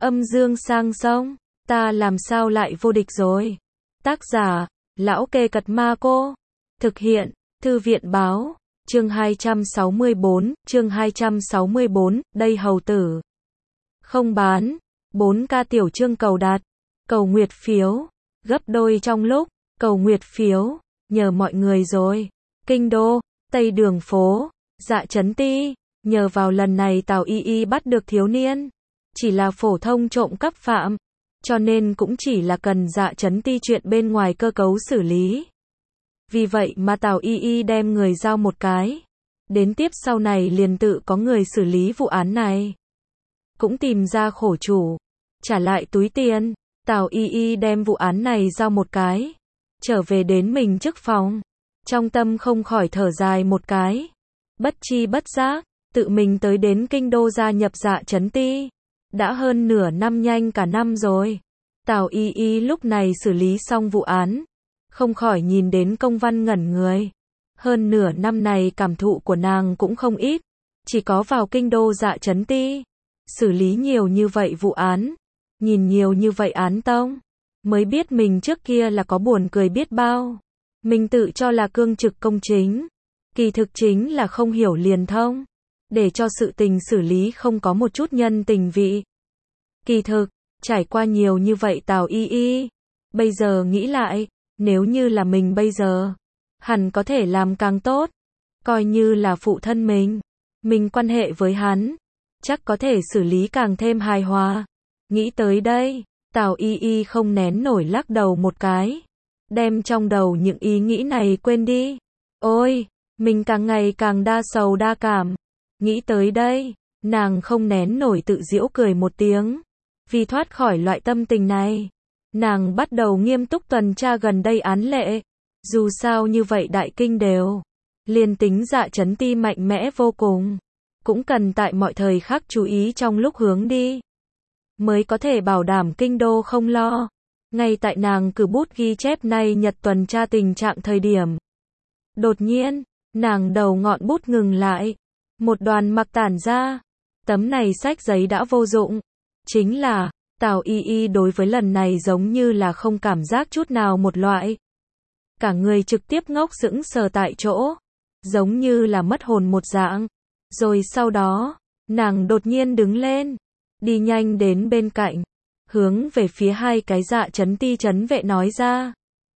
Âm dương sang sông, ta làm sao lại vô địch rồi. Tác giả, Lão Kê Cật Ma Cô. Thực hiện, Thư viện Báo. Chương 264, đây hầu tử. Không bán. 4K tiểu chương cầu đặt. Cầu nguyệt phiếu. Gấp đôi trong lúc. Cầu nguyệt phiếu. Nhờ mọi người rồi. Kinh đô, Tây đường phố, Dạ Chấn Ti. Nhờ vào lần này Tào Y Y bắt được thiếu niên. Chỉ là phổ thông trộm cắp phạm. Cho nên cũng chỉ là cần Dạ Chấn Ti chuyện bên ngoài cơ cấu xử lý. Vì vậy mà Tào Y Y đem người giao một cái. Đến tiếp sau này liền tự có người xử lý vụ án này. Cũng tìm ra khổ chủ. Trả lại túi tiền. Tào Y Y đem vụ án này giao một cái. Trở về đến mình trước phòng. Trong tâm không khỏi thở dài một cái. Bất chi bất giác, tự mình tới đến kinh đô gia nhập Dạ Chấn Ti. Đã hơn nửa năm, nhanh cả năm rồi. Tào Y Y lúc này xử lý xong vụ án. Không khỏi nhìn đến công văn ngẩn người. Hơn nửa năm này cảm thụ của nàng cũng không ít. Chỉ có vào kinh đô Dạ Chấn Ti. Xử lý nhiều như vậy vụ án. Nhìn nhiều như vậy án tông. Mới biết mình trước kia là có buồn cười biết bao. Mình tự cho là cương trực công chính. Kỳ thực chính là không hiểu liền thông. Để cho sự tình xử lý không có một chút nhân tình vị. Kỳ thực, trải qua nhiều như vậy Tào Y Y. Bây giờ nghĩ lại, nếu như là mình bây giờ, hẳn có thể làm càng tốt. Coi như là phụ thân mình quan hệ với hắn, chắc có thể xử lý càng thêm hài hòa. Nghĩ tới đây, Tào Y Y không nén nổi lắc đầu một cái. Đem trong đầu những ý nghĩ này quên đi. Ôi, mình càng ngày càng đa sầu đa cảm. Nghĩ tới đây, nàng không nén nổi tự giễu cười một tiếng. Vì thoát khỏi loại tâm tình này, nàng bắt đầu nghiêm túc tuần tra gần đây án lệ. Dù sao như vậy đại kinh đều, liền tính Dạ Chấn Ti mạnh mẽ vô cùng, cũng cần tại mọi thời khắc chú ý trong lúc hướng đi. Mới có thể bảo đảm kinh đô không lo. Ngay tại nàng cử bút ghi chép nay nhật tuần tra tình trạng thời điểm. Đột nhiên, nàng đầu ngọn bút ngừng lại. Một đoàn mặc tản ra. Tấm này sách giấy đã vô dụng. Chính là, Tào Y Y đối với lần này giống như là không cảm giác chút nào một loại. Cả người trực tiếp ngốc sững sờ tại chỗ. Giống như là mất hồn một dạng. Rồi sau đó, nàng đột nhiên đứng lên. Đi nhanh đến bên cạnh. Hướng về phía hai cái Dạ Chấn Ti trấn vệ nói ra.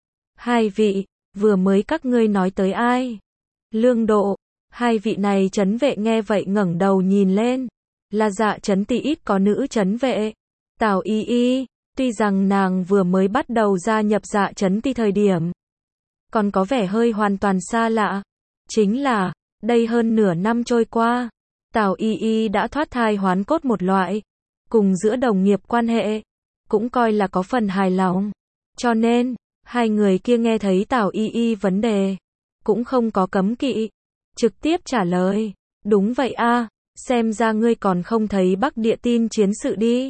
Hai vị, vừa mới các ngươi nói tới ai? Lương Độ. Hai vị này trấn vệ nghe vậy ngẩng đầu nhìn lên. Là Dạ Chấn Ti ít có nữ trấn vệ. Tào Y Y, tuy rằng nàng vừa mới bắt đầu gia nhập Dạ Chấn Ti thời điểm. Còn có vẻ hơi hoàn toàn xa lạ. Chính là, đây hơn nửa năm trôi qua. Tào Y Y đã thoát thai hoán cốt một loại. Cùng giữa đồng nghiệp quan hệ. Cũng coi là có phần hài lòng. Cho nên, hai người kia nghe thấy Tào Y Y vấn đề. Cũng không có cấm kỵ. Trực tiếp trả lời. Đúng vậy a, xem ra ngươi còn không thấy Bắc Địa tin chiến sự đi.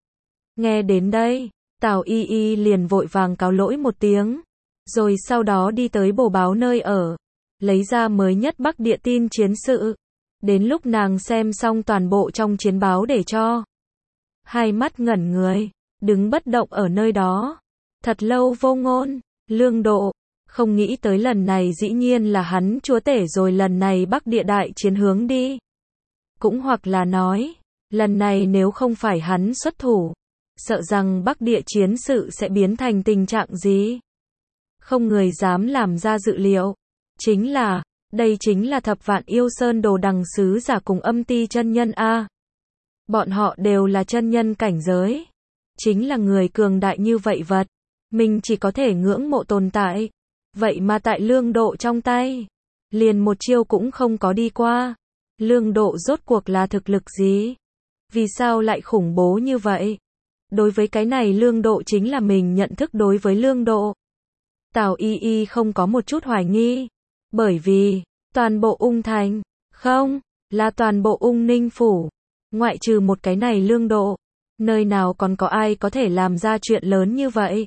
Nghe đến đây, Tào Y Y liền vội vàng cáo lỗi một tiếng. Rồi sau đó đi tới bổ báo nơi ở. Lấy ra mới nhất Bắc Địa tin chiến sự. Đến lúc nàng xem xong toàn bộ trong chiến báo để cho. Hai mắt ngẩn người. Đứng bất động ở nơi đó. Thật lâu vô ngôn. Lương Độ. Không nghĩ tới lần này dĩ nhiên là hắn chúa tể rồi, lần này Bắc Địa đại chiến hướng đi. Cũng hoặc là nói, lần này nếu không phải hắn xuất thủ, sợ rằng Bắc Địa chiến sự sẽ biến thành tình trạng gì. Không người dám làm ra dự liệu. Chính là, đây chính là Thập Vạn Yêu Sơn Đồ Đằng sứ giả cùng Âm Ti chân nhân a. Bọn họ đều là chân nhân cảnh giới. Chính là người cường đại như vậy vật. Mình chỉ có thể ngưỡng mộ tồn tại. Vậy mà tại Lương Độ trong tay, liền một chiêu cũng không có đi qua. Lương Độ rốt cuộc là thực lực gì? Vì sao lại khủng bố như vậy? Đối với cái này Lương Độ chính là mình nhận thức đối với Lương Độ. Tào Y Y không có một chút hoài nghi. Bởi vì, toàn bộ Ung Thành, không, là toàn bộ Ung Ninh Phủ. Ngoại trừ một cái này Lương Độ, nơi nào còn có ai có thể làm ra chuyện lớn như vậy?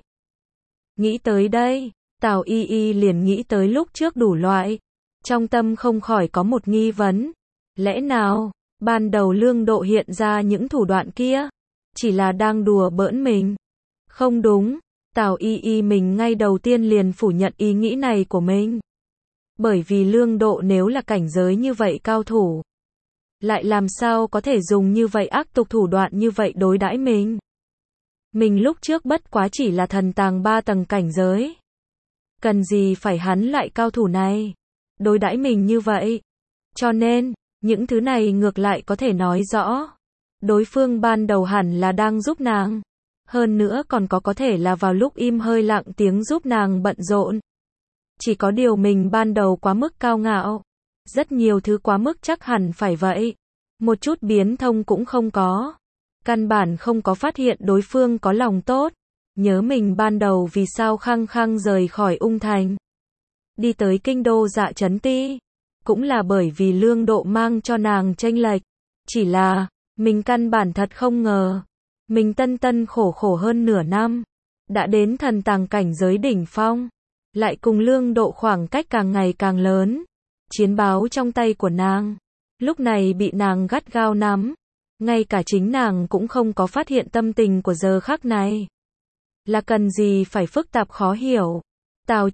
Nghĩ tới đây, Tào Y Y liền nghĩ tới lúc trước đủ loại. Trong tâm không khỏi có một nghi vấn. Lẽ nào, ban đầu Lương Độ hiện ra những thủ đoạn kia, chỉ là đang đùa bỡn mình. Không đúng, Tào Y Y mình ngay đầu tiên liền phủ nhận ý nghĩ này của mình. Bởi vì Lương Độ nếu là cảnh giới như vậy cao thủ, lại làm sao có thể dùng như vậy ác tục thủ đoạn như vậy đối đãi mình. Mình lúc trước bất quá chỉ là thần tàng 3 tầng cảnh giới. Cần gì phải hắn lại cao thủ này đối đãi mình như vậy. Cho nên, những thứ này ngược lại có thể nói rõ. Đối phương ban đầu hẳn là đang giúp nàng. Hơn nữa còn có thể là vào lúc im hơi lặng tiếng giúp nàng bận rộn. Chỉ có điều mình ban đầu quá mức cao ngạo. Rất nhiều thứ quá mức chắc hẳn phải vậy. Một chút biến thông cũng không có. Căn bản không có phát hiện đối phương có lòng tốt. Nhớ mình ban đầu vì sao khăng khăng rời khỏi Ung Thành. Đi tới kinh đô Dạ Chấn Ti. Cũng là bởi vì Lương Độ mang cho nàng chênh lệch. Chỉ là, mình căn bản thật không ngờ. Mình tân tân khổ khổ hơn nửa năm. Đã đến thần tàng cảnh giới đỉnh phong. Lại cùng Lương Độ khoảng cách càng ngày càng lớn. Chiến báo trong tay của nàng. Lúc này bị nàng gắt gao nắm. Ngay cả chính nàng cũng không có phát hiện tâm tình của giờ khắc này. Là cần gì phải phức tạp khó hiểu. Tào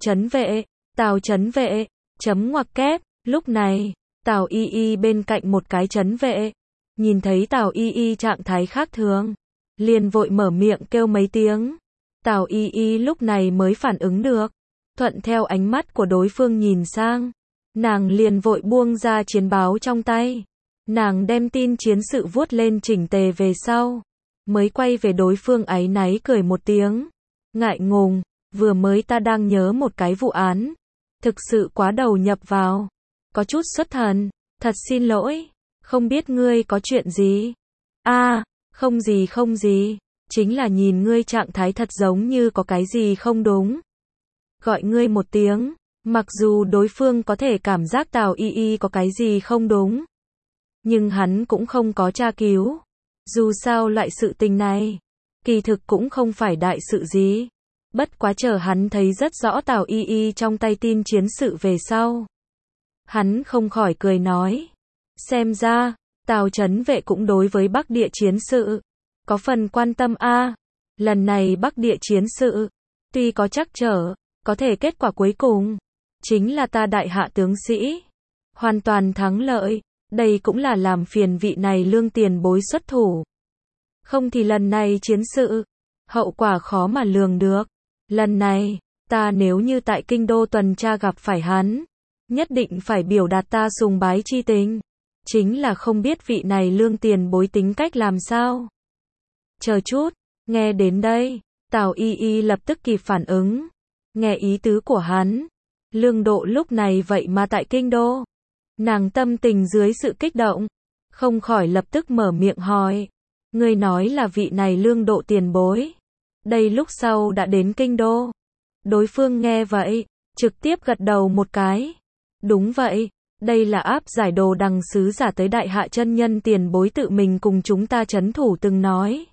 Chấn Vệ, chấm ngoặc kép. Lúc này, Tào Y Y bên cạnh một cái Chấn Vệ. Nhìn thấy Tào Y Y trạng thái khác thường. Liền vội mở miệng kêu mấy tiếng. Tào Y Y lúc này mới phản ứng được. Thuận theo ánh mắt của đối phương nhìn sang. Nàng liền vội buông ra chiến báo trong tay. Nàng đem tin chiến sự vuốt lên chỉnh tề về sau. Mới quay về đối phương áy náy cười một tiếng. Ngại ngùng, vừa mới ta đang nhớ một cái vụ án. Thực sự quá đầu nhập vào. Có chút xuất thần, thật xin lỗi. Không biết ngươi có chuyện gì? Không gì. Chính là nhìn ngươi trạng thái thật giống như có cái gì không đúng. Gọi ngươi một tiếng. Mặc dù đối phương có thể cảm giác Tào Y Y có cái gì không đúng. Nhưng hắn cũng không có tra cứu. Dù sao loại sự tình này, kỳ thực cũng không phải đại sự gì. Bất quá chờ hắn thấy rất rõ Tào Y Y trong tay tin chiến sự về sau. Hắn không khỏi cười nói. Xem ra, Tào Chấn Vệ cũng đối với Bắc Địa chiến sự có phần quan tâm a. Lần này Bắc Địa chiến sự, tuy có trắc trở, có thể kết quả cuối cùng chính là ta đại hạ tướng sĩ hoàn toàn thắng lợi. Đây cũng là làm phiền vị này Lương tiền bối xuất thủ. Không thì lần này chiến sự, hậu quả khó mà lường được. Lần này, ta nếu như tại kinh đô tuần tra gặp phải hắn, nhất định phải biểu đạt ta sùng bái chi tình. Chính là không biết vị này Lương tiền bối tính cách làm sao. Chờ chút, nghe đến đây, Tào Y Y lập tức kịp phản ứng. Nghe ý tứ của hắn, Lương Độ lúc này vậy mà tại kinh đô. Nàng tâm tình dưới sự kích động, không khỏi lập tức mở miệng hỏi. Ngươi nói là vị này Lương Độ tiền bối. Đây lúc sau đã đến kinh đô. Đối phương nghe vậy, trực tiếp gật đầu một cái. Đúng vậy, đây là áp giải đồ đằng sứ giả tới đại hạ chân nhân tiền bối tự mình cùng chúng ta trấn thủ từng nói.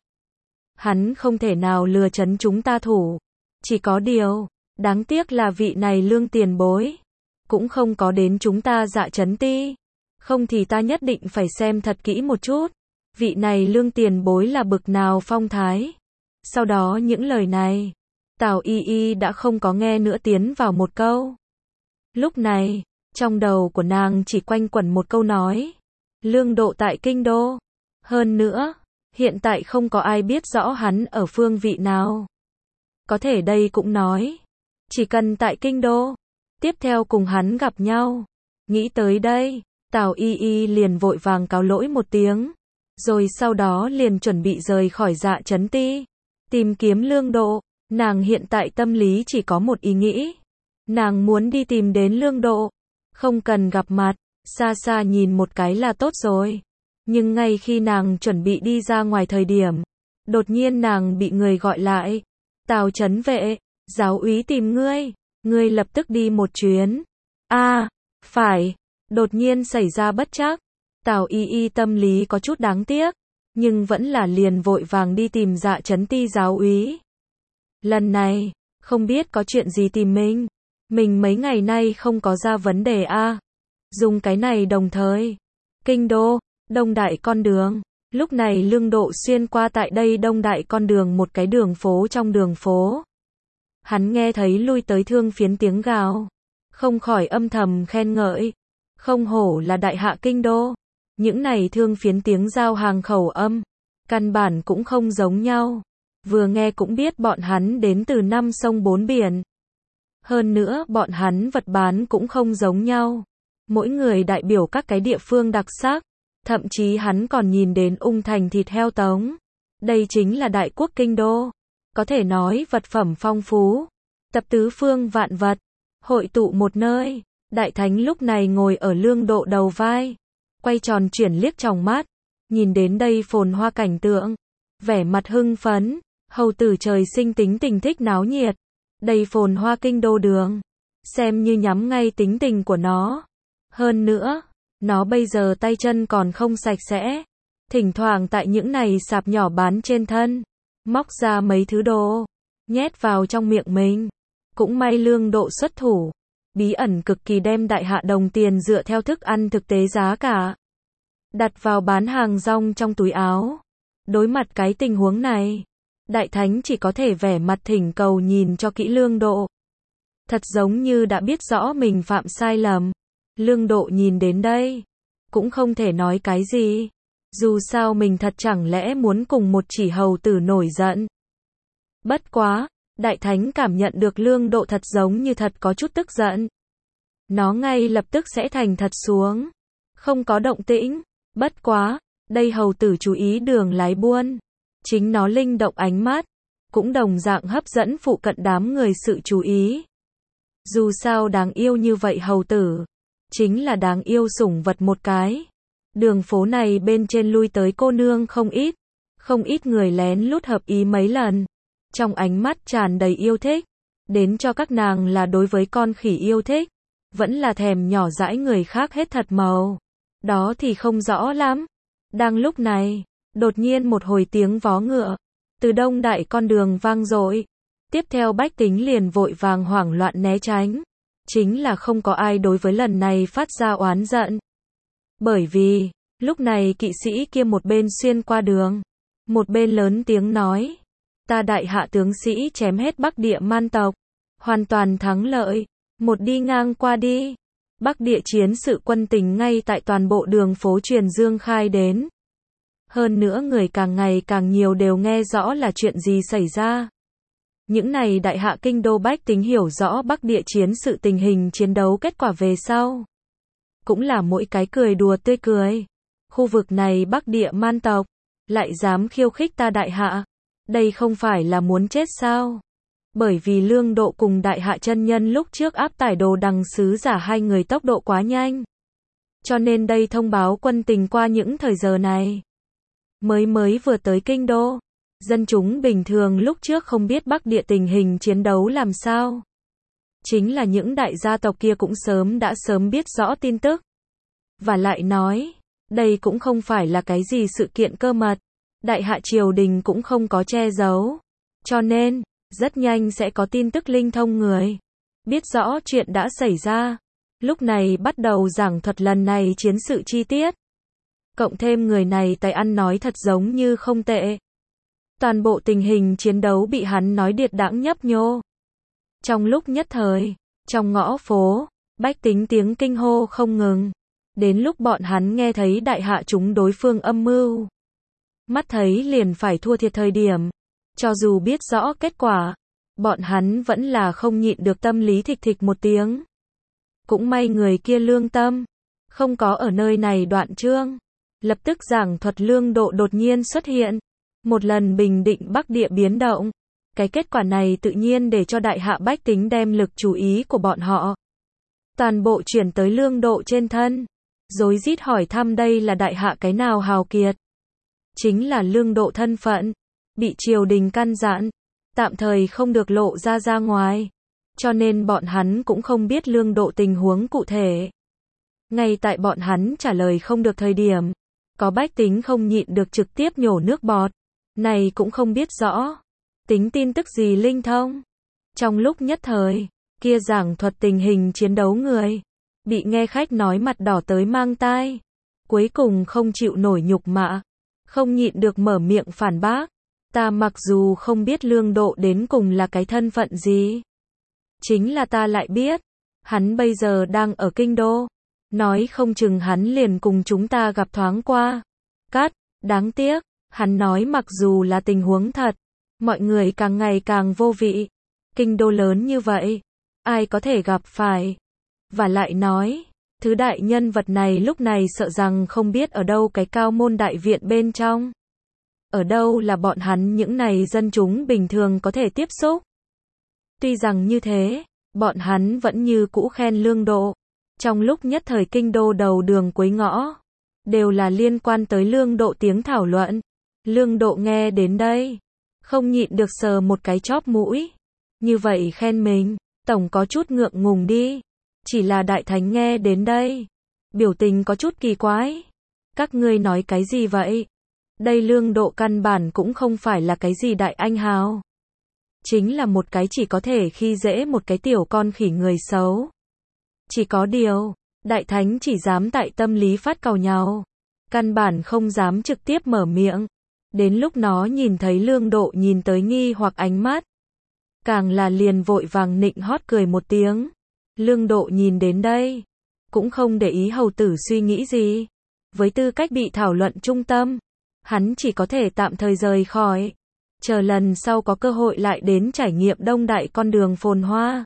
Hắn không thể nào lừa trấn chúng ta thủ. Chỉ có điều, đáng tiếc là vị này Lương tiền bối cũng không có đến chúng ta Dạ Chấn Ti. Không thì ta nhất định phải xem thật kỹ một chút. Vị này Lương tiền bối là bực nào phong thái. Sau đó những lời này, Tào Y Y đã không có nghe nữa tiến vào một câu. Lúc này, trong đầu của nàng chỉ quanh quẩn một câu nói. Lương Độ tại kinh đô. Hơn nữa, hiện tại không có ai biết rõ hắn ở phương vị nào. Có thể đây cũng nói. Chỉ cần tại kinh đô. Tiếp theo cùng hắn gặp nhau. Nghĩ tới đây, Tào Y Y liền vội vàng cáo lỗi một tiếng. Rồi sau đó liền chuẩn bị rời khỏi Dạ Chấn Ti. Tìm kiếm Lương Độ. Nàng hiện tại tâm lý chỉ có một ý nghĩ. Nàng muốn đi tìm đến Lương Độ. Không cần gặp mặt. Xa xa nhìn một cái là tốt rồi. Nhưng ngay khi nàng chuẩn bị đi ra ngoài thời điểm. Đột nhiên nàng bị người gọi lại. Tào Chấn Vệ, giáo úy tìm ngươi. Ngươi lập tức đi một chuyến. Phải. Đột nhiên xảy ra bất trắc. Tào Y Y tâm lý có chút đáng tiếc. Nhưng vẫn là liền vội vàng đi tìm Dạ Chấn Ti giáo úy. Lần này, không biết có chuyện gì tìm mình. Mình mấy ngày nay không có ra vấn đề a. Dùng cái này đồng thời. Kinh đô, đông đại con đường. Lúc này Lương Độ xuyên qua tại đây đông đại con đường, một cái đường phố trong đường phố. Hắn nghe thấy lui tới thương phiến tiếng gào, không khỏi âm thầm khen ngợi, không hổ là đại hạ kinh đô, những này thương phiến tiếng giao hàng khẩu âm, căn bản cũng không giống nhau, vừa nghe cũng biết bọn hắn đến từ năm sông bốn biển. Hơn nữa bọn hắn vật bán cũng không giống nhau, mỗi người đại biểu các cái địa phương đặc sắc, thậm chí hắn còn nhìn đến ung thành thịt heo tống. Đây chính là đại quốc kinh đô, có thể nói vật phẩm phong phú, tập tứ phương vạn vật, hội tụ một nơi. Đại thánh lúc này ngồi ở Lương Độ đầu vai, quay tròn chuyển liếc tròng mắt, nhìn đến đây phồn hoa cảnh tượng, vẻ mặt hưng phấn, hầu tử trời sinh tính tình thích náo nhiệt, đây phồn hoa kinh đô đường, xem như nhắm ngay tính tình của nó. Hơn nữa, nó bây giờ tay chân còn không sạch sẽ, thỉnh thoảng tại những này sạp nhỏ bán trên thân, móc ra mấy thứ đồ, nhét vào trong miệng mình. Cũng may Lương Độ xuất thủ, bí ẩn cực kỳ đem đại hạ đồng tiền dựa theo thức ăn thực tế giá cả, đặt vào bán hàng rong trong túi áo. Đối mặt cái tình huống này, đại thánh chỉ có thể vẻ mặt thỉnh cầu nhìn cho kỹ Lương Độ. Thật giống như đã biết rõ mình phạm sai lầm. Lương Độ nhìn đến đây, cũng không thể nói cái gì. Dù sao mình thật chẳng lẽ muốn cùng một chỉ hầu tử nổi giận. Bất quá, đại thánh cảm nhận được Lương Độ thật giống như thật có chút tức giận. Nó ngay lập tức sẽ thành thật xuống, không có động tĩnh. Bất quá, đây hầu tử chú ý đường lái buôn. Chính nó linh động ánh mắt, cũng đồng dạng hấp dẫn phụ cận đám người sự chú ý. Dù sao đáng yêu như vậy hầu tử, chính là đáng yêu sủng vật một cái. Đường phố này bên trên lui tới cô nương không ít người lén lút hợp ý mấy lần. Trong ánh mắt tràn đầy yêu thích, đến cho các nàng là đối với con khỉ yêu thích, vẫn là thèm nhỏ dãi người khác hết thật màu. Đó thì không rõ lắm. Đang lúc này, đột nhiên một hồi tiếng vó ngựa từ đông đại con đường vang dội. Tiếp theo bách tính liền vội vàng hoảng loạn né tránh. Chính là không có ai đối với lần này phát ra oán giận. Bởi vì, lúc này kỵ sĩ kia một bên xuyên qua đường, một bên lớn tiếng nói, ta đại hạ tướng sĩ chém hết Bắc Địa man tộc, hoàn toàn thắng lợi, một đi ngang qua đi. Bắc Địa chiến sự quân tình ngay tại toàn bộ đường phố truyền dương khai đến. Hơn nữa người càng ngày càng nhiều đều nghe rõ là chuyện gì xảy ra. Những này đại hạ kinh đô bách tính hiểu rõ Bắc Địa chiến sự tình hình chiến đấu kết quả về sau. Cũng là mỗi cái cười đùa tươi cười. Khu vực này Bắc Địa man tộc, lại dám khiêu khích ta đại hạ. Đây không phải là muốn chết sao? Bởi vì Lương Độ cùng đại hạ chân nhân lúc trước áp tải đồ đằng sứ giả hai người tốc độ quá nhanh. Cho nên đây thông báo quân tình qua những thời giờ này. Mới vừa tới kinh đô. Dân chúng bình thường lúc trước không biết Bắc Địa tình hình chiến đấu làm sao. Chính là những đại gia tộc kia cũng đã sớm biết rõ tin tức. Và lại nói, đây cũng không phải là cái gì sự kiện cơ mật. Đại hạ triều đình cũng không có che giấu. Cho nên, rất nhanh sẽ có tin tức linh thông người. Biết rõ chuyện đã xảy ra. Lúc này bắt đầu giảng thuật lần này chiến sự chi tiết. Cộng thêm người này tài ăn nói thật giống như không tệ. Toàn bộ tình hình chiến đấu bị hắn nói điệt đãng nhấp nhô. Trong lúc nhất thời, trong ngõ phố, bách tính tiếng kinh hô không ngừng. Đến lúc bọn hắn nghe thấy đại hạ chúng đối phương âm mưu, mắt thấy liền phải thua thiệt thời điểm. Cho dù biết rõ kết quả, bọn hắn vẫn là không nhịn được tâm lý thịch thịch một tiếng. Cũng may người kia lương tâm, không có ở nơi này đoạn chương. Lập tức giảng thuật Lương Độ đột nhiên xuất hiện. Một lần bình định Bắc Địa biến động. Cái kết quả này tự nhiên để cho đại hạ bách tính đem lực chú ý của bọn họ toàn bộ chuyển tới Lương Độ trên thân. Rối rít hỏi thăm đây là đại hạ cái nào hào kiệt. Chính là Lương Độ thân phận. Bị triều đình căn dặn. Tạm thời không được lộ ra ngoài. Cho nên bọn hắn cũng không biết Lương Độ tình huống cụ thể. Ngay tại bọn hắn trả lời không được thời điểm. Có bách tính không nhịn được trực tiếp nhổ nước bọt. Này cũng không biết rõ. Tính tin tức gì linh thông. Trong lúc nhất thời, kia giảng thuật tình hình chiến đấu người. Bị nghe khách nói mặt đỏ tới mang tai. Cuối cùng không chịu nổi nhục mạ. không nhịn được mở miệng phản bác. Ta mặc dù không biết Lương Độ đến cùng là cái thân phận gì. Chính là ta lại biết. Hắn bây giờ đang ở kinh đô. Nói không chừng hắn liền cùng chúng ta gặp thoáng qua. Cắt, đáng tiếc. Hắn nói mặc dù là tình huống thật. Mọi người càng ngày càng vô vị. Kinh đô lớn như vậy. Ai có thể gặp phải. Và lại nói. Thứ đại nhân vật này lúc này sợ rằng không biết ở đâu cái cao môn đại viện bên trong. Ở đâu là bọn hắn những này dân chúng bình thường có thể tiếp xúc. Tuy rằng như thế, bọn hắn vẫn như cũ khen Lương Độ. Trong lúc nhất thời kinh đô đầu đường cuối ngõ, đều là liên quan tới Lương Độ tiếng thảo luận. Lương Độ nghe đến đây, không nhịn được sờ một cái chóp mũi. Như vậy khen mình, tổng có chút ngượng ngùng đi. Chỉ là đại thánh nghe đến đây, biểu tình có chút kỳ quái. Các ngươi nói cái gì vậy? Đây Lương Độ căn bản cũng không phải là cái gì đại anh hào. Chính là một cái chỉ có thể khi dễ một cái tiểu con khỉ người xấu. Chỉ có điều, đại thánh chỉ dám tại tâm lý phát càu nhàu. Căn bản không dám trực tiếp mở miệng. Đến lúc nó nhìn thấy Lương Độ nhìn tới nghi hoặc ánh mắt. Càng là liền vội vàng nịnh hót cười một tiếng. Lương Độ nhìn đến đây, cũng không để ý hầu tử suy nghĩ gì. Với tư cách bị thảo luận trung tâm, hắn chỉ có thể tạm thời rời khỏi. Chờ lần sau có cơ hội lại đến trải nghiệm đông đại con đường phồn hoa.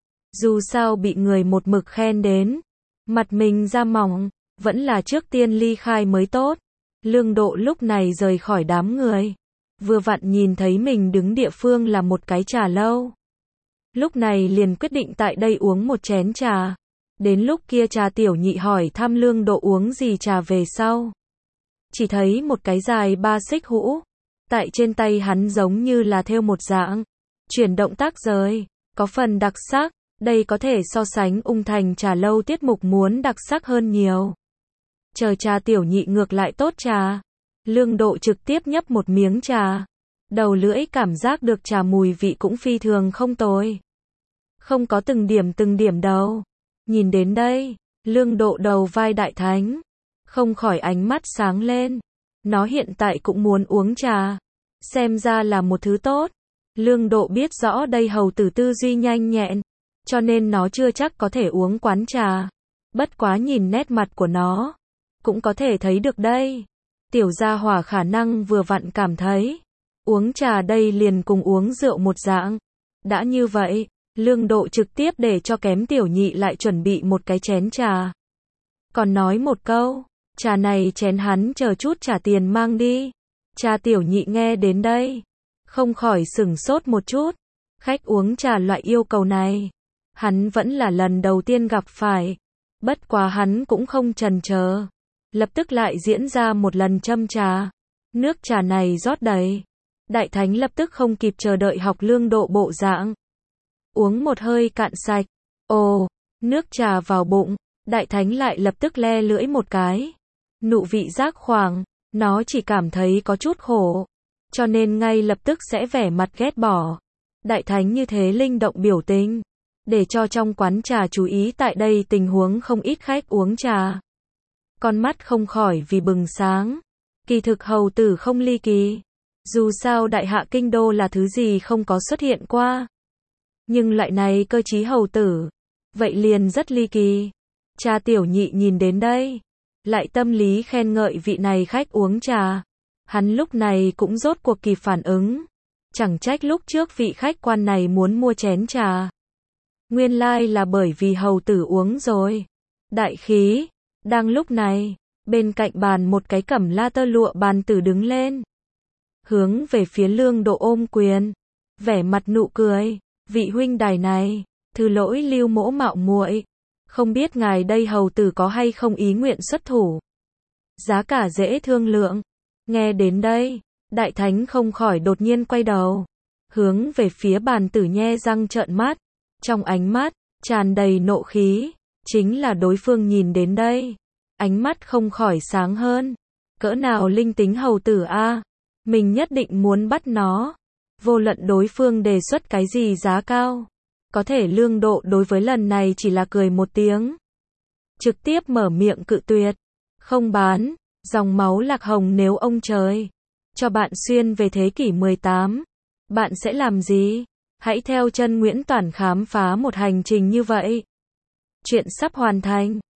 Dù sao bị người một mực khen đến, mặt mình ra mỏng, vẫn là trước tiên ly khai mới tốt. Lương Độ lúc này rời khỏi đám người. Vừa vặn nhìn thấy mình đứng địa phương là một cái trà lâu. Lúc này liền quyết định tại đây uống một chén trà. Đến lúc kia Trà Tiểu Nhị hỏi thăm Lương Độ uống gì trà về sau. Chỉ thấy một cái dài 3 xích hũ. Tại trên tay hắn giống như là thêu một dạng. Chuyển động tác rời. Có phần đặc sắc. Đây có thể so sánh Ung Thành trà lâu tiết mục muốn đặc sắc hơn nhiều. Chờ Trà Tiểu Nhị ngược lại tốt trà. Lương Độ trực tiếp nhấp một miếng trà. Đầu lưỡi cảm giác được trà mùi vị cũng phi thường không tồi. Không có từng điểm đâu. Nhìn đến đây, Lương Độ đầu vai đại thánh. Không khỏi ánh mắt sáng lên. Nó hiện tại cũng muốn uống trà. Xem ra là một thứ tốt. Lương Độ biết rõ đây hầu tử tư duy nhanh nhẹn. Cho nên nó chưa chắc có thể uống quán trà. Bất quá nhìn nét mặt của nó. Cũng có thể thấy được đây. Tiểu gia hỏa khả năng vừa vặn cảm thấy. Uống trà đây liền cùng uống rượu một dạng. Đã như vậy, Lương Độ trực tiếp để cho kém Tiểu Nhị lại chuẩn bị một cái chén trà. Còn nói một câu, trà này chén hắn chờ chút trả tiền mang đi. Trà Tiểu Nhị nghe đến đây, không khỏi sửng sốt một chút. Khách uống trà loại yêu cầu này, hắn vẫn là lần đầu tiên gặp phải. Bất quá hắn cũng không chần chờ, lập tức lại diễn ra một lần châm trà. Nước trà này rót đầy. Đại thánh lập tức không kịp chờ đợi học Lương Độ bộ dạng. Uống một hơi cạn sạch. Ồ, nước trà vào bụng. Đại thánh lại lập tức le lưỡi một cái. Nụ vị giác khoảng. Nó chỉ cảm thấy có chút khổ. Cho nên ngay lập tức sẽ vẻ mặt ghét bỏ. Đại thánh như thế linh động biểu tình. Để cho trong quán trà chú ý tại đây tình huống không ít khách uống trà. Con mắt không khỏi vì bừng sáng. Kỳ thực hầu tử không ly kỳ. Dù sao đại hạ kinh đô là thứ gì không có xuất hiện qua. Nhưng lại này cơ trí hầu tử. Vậy liền rất ly kỳ. Trà Tiểu Nhị nhìn đến đây. Lại tâm lý khen ngợi vị này khách uống trà. Hắn lúc này cũng rốt cuộc kịp phản ứng. Chẳng trách lúc trước vị khách quan này muốn mua chén trà. Nguyên lai là bởi vì hầu tử uống rồi. Đại khí. Đang lúc này, bên cạnh bàn một cái cẩm la tơ lụa bàn tử đứng lên. Hướng về phía Lương Độ ôm quyền. Vẻ mặt nụ cười. Vị huynh đài này, thứ lỗi Lưu mỗ mạo muội. Không biết ngài đây hầu tử có hay không ý nguyện xuất thủ. Giá cả dễ thương lượng. Nghe đến đây, đại thánh không khỏi đột nhiên quay đầu. Hướng về phía bàn tử nhe răng trợn mắt. Trong ánh mắt, tràn đầy nộ khí. Chính là đối phương nhìn đến đây. Ánh mắt không khỏi sáng hơn. Cỡ nào linh tính hầu tử a, mình nhất định muốn bắt nó. Vô luận đối phương đề xuất cái gì giá cao. Có thể Lương Độ đối với lần này chỉ là cười một tiếng. Trực tiếp mở miệng cự tuyệt. Không bán. Dòng máu lạc hồng nếu ông trời cho bạn xuyên về thế kỷ 18, bạn sẽ làm gì? Hãy theo chân Nguyễn Toản khám phá một hành trình như vậy. Chuyện sắp hoàn thành.